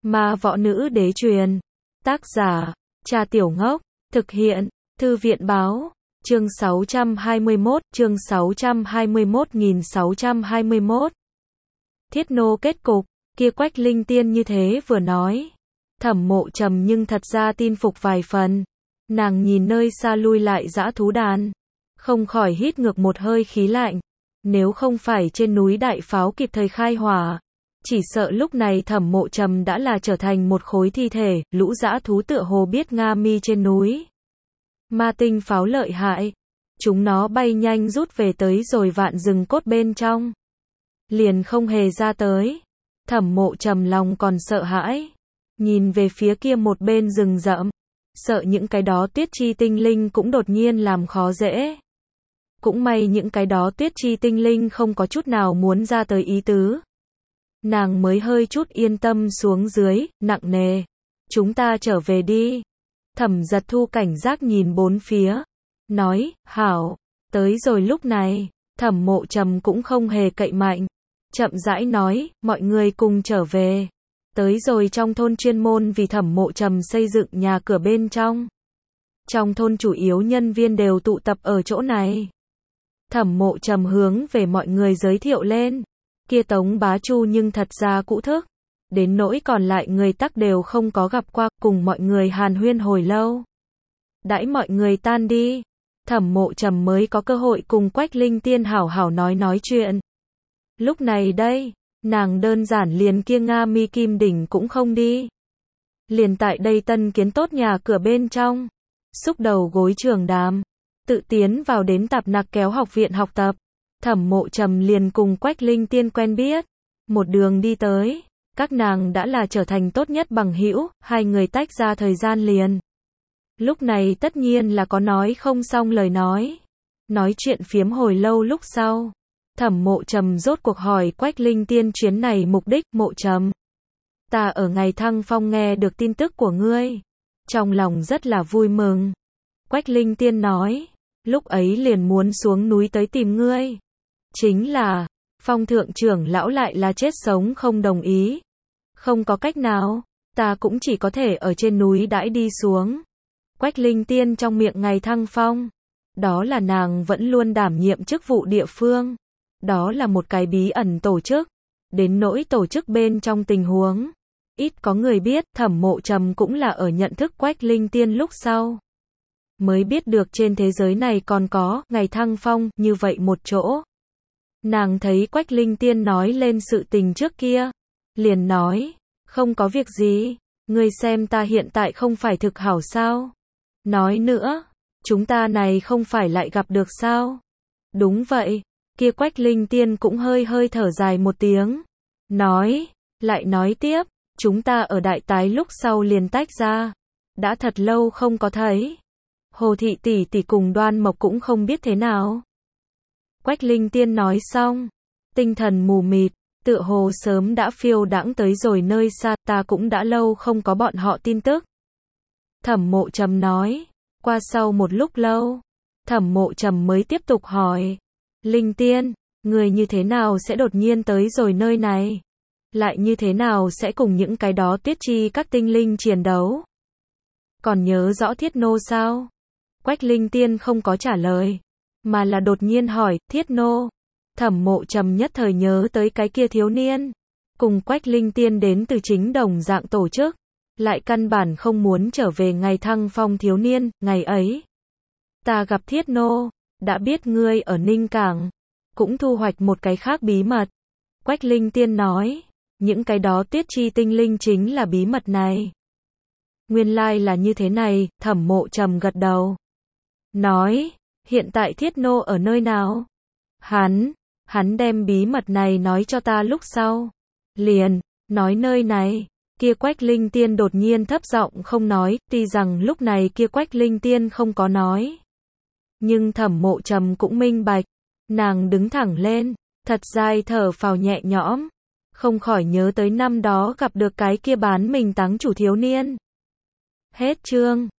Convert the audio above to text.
Ma võ nữ đế truyền. Tác giả, Trà Tiểu Ngốc. Thực hiện, Thư viện báo. Chương 621. Thiết nô kết cục, kia Quách Linh Tiên như thế vừa nói. Thẩm Mộ Trầm nhưng thật ra tin phục vài phần. Nàng nhìn nơi xa lui lại dã thú đàn, không khỏi hít ngược một hơi khí lạnh. Nếu không phải trên núi đại pháo kịp thời khai hỏa, chỉ sợ lúc này Thẩm Mộ Trầm đã là trở thành một khối thi thể. Lũ dã thú tựa hồ biết Nga Mi trên núi ma tinh pháo lợi hại, chúng nó bay nhanh rút về tới rồi vạn rừng cốt bên trong, liền không hề ra tới. Thẩm Mộ Trầm lòng còn sợ hãi, nhìn về phía kia một bên rừng rậm, sợ những cái đó tuyết chi tinh linh cũng đột nhiên làm khó dễ. Cũng may những cái đó tuyết chi tinh linh không có chút nào muốn ra tới ý tứ. Nàng mới hơi chút yên tâm xuống dưới, nặng nề. Chúng ta trở về đi. Thẩm Giật Thu cảnh giác nhìn bốn phía, nói, hảo. Tới rồi lúc này, Thẩm Mộ Trầm cũng không hề cậy mạnh, chậm rãi nói, mọi người cùng trở về. Tới rồi trong thôn chuyên môn vì Thẩm Mộ Trầm xây dựng nhà cửa bên trong. Trong thôn chủ yếu nhân viên đều tụ tập ở chỗ này. Thẩm Mộ Trầm hướng về mọi người giới thiệu lên. Kia Tống Bá Chu nhưng thật ra cũ thức, đến nỗi còn lại người tắc đều không có gặp qua, cùng mọi người hàn huyên hồi lâu. Đãi mọi người tan đi, Thẩm Mộ Trầm mới có cơ hội cùng Quách Linh Tiên hảo hảo nói chuyện. Lúc này đây, nàng đơn giản liền kia Nga Mi Kim Đỉnh cũng không đi. Liền tại đây tân kiến tốt nhà cửa bên trong, xúc đầu gối trường đàm, tự tiến vào đến Tạp Nặc Kéo học viện học tập. Thẩm Mộ Trầm liền cùng Quách Linh Tiên quen biết, một đường đi tới, các nàng đã là trở thành tốt nhất bằng hữu, hai người tách ra thời gian liền. Lúc này tất nhiên là có nói không xong lời nói chuyện phiếm hồi lâu lúc sau. Thẩm Mộ Trầm rốt cuộc hỏi Quách Linh Tiên chuyến này mục đích. Mộ Trầm, ta ở ngày Thăng Phong nghe được tin tức của ngươi, trong lòng rất là vui mừng. Quách Linh Tiên nói, lúc ấy liền muốn xuống núi tới tìm ngươi. Chính là, Phong thượng trưởng lão lại là chết sống không đồng ý. Không có cách nào, ta cũng chỉ có thể ở trên núi đãi đi xuống. Quách Linh Tiên trong miệng ngày Thăng Phong, đó là nàng vẫn luôn đảm nhiệm chức vụ địa phương. Đó là một cái bí ẩn tổ chức. Đến nỗi tổ chức bên trong tình huống, ít có người biết. Thẩm Mộ Trầm cũng là ở nhận thức Quách Linh Tiên lúc sau, mới biết được trên thế giới này còn có ngày Thăng Phong như vậy một chỗ. Nàng thấy Quách Linh Tiên nói lên sự tình trước kia, liền nói, không có việc gì, ngươi xem ta hiện tại không phải thực hảo sao? Nói nữa, chúng ta này không phải lại gặp được sao? Đúng vậy, kia Quách Linh Tiên cũng hơi thở dài một tiếng, lại nói tiếp, chúng ta ở đại tái lúc sau liền tách ra, đã thật lâu không có thấy. Hồ thị tỷ tỷ cùng Đoan Mộc cũng không biết thế nào. Quách Linh Tiên nói xong, tinh thần mù mịt, tựa hồ sớm đã phiêu đãng tới rồi nơi xa, ta cũng đã lâu không có bọn họ tin tức. Thẩm Mộ Trầm nói, qua sau một lúc lâu, Thẩm Mộ Trầm mới tiếp tục hỏi, Linh Tiên, người như thế nào sẽ đột nhiên tới rồi nơi này? Lại như thế nào sẽ cùng những cái đó tuyết chi các tinh linh chiến đấu? Còn nhớ rõ Thiết Nô sao? Quách Linh Tiên không có trả lời, mà là đột nhiên hỏi, Thiết Nô. Thẩm Mộ Trầm nhất thời nhớ tới cái kia thiếu niên, cùng Quách Linh Tiên đến từ chính đồng dạng tổ chức, lại căn bản không muốn trở về ngày Thăng Phong thiếu niên. Ngày ấy, ta gặp Thiết Nô, đã biết ngươi ở Ninh Cảng, cũng thu hoạch một cái khác bí mật. Quách Linh Tiên nói, những cái đó tuyết chi tinh linh chính là bí mật này. Nguyên lai là như thế này. Thẩm Mộ Trầm gật đầu, nói, hiện tại Thiết Nô ở nơi nào? Hắn đem bí mật này nói cho ta lúc sau, liền nói nơi này. Kia Quách Linh Tiên đột nhiên thấp giọng không nói, tuy rằng lúc này kia Quách Linh Tiên không có nói, nhưng Thẩm Mộ Trầm cũng minh bạch. Nàng đứng thẳng lên, thật dài thở phào nhẹ nhõm, không khỏi nhớ tới năm đó gặp được cái kia bán mình táng chủ thiếu niên. Hết chương.